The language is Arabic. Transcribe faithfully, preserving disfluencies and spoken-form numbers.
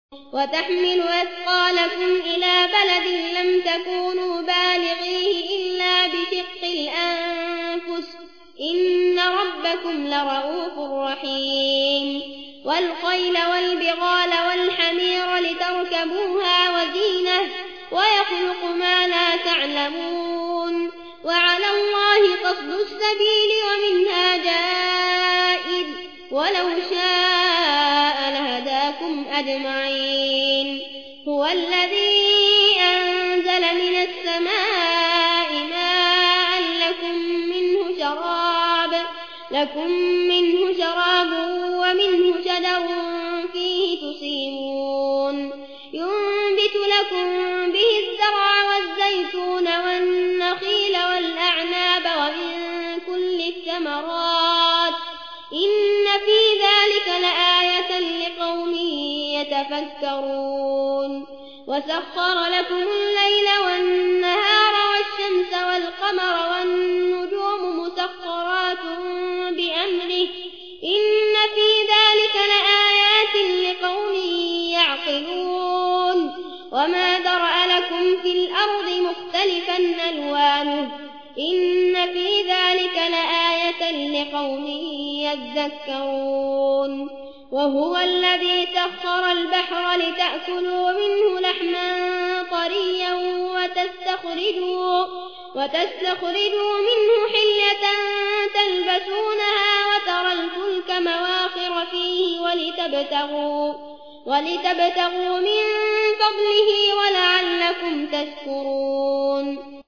وتحمل أثقالكم إلى بلد لم تكونوا بالغيه إلا بشق الأنفس إن ربكم لرؤوف رحيم والخيل والبغال والحمير لتركبوها وزينة ويخلق ما لا تعلمون وعلى الله قصد السبيل ومنها جائر ولو شاء لهداكم أجمعين هو الذي أنزل من السماء ماء لكم منه شراب لكم منه شراب ومنه شجر فيه تسيمون ينبت لكم به الزرع والزيتون والنخيل والأعناب ومن كل الثمرات إن في ذلك لآية لقوم يتفكرون وسخر لكم الليل والنهار والشمس والقمر والنجوم مسخرات بأمره إن في ذلك لآيات لقوم يعقلون وما ذرأ لكم في الأرض مختلفا ألوانه إن في ذلك لآية لقوم يذكرون وهو الذي سخر البحر لتأكلوا منه لحما طريا وتستخرجوا, وتستخرجوا منه حلية تلبسونها وترى الفلك مواخر فيه ولتبتغوا, ولتبتغوا من فضله ولعلكم تشكرون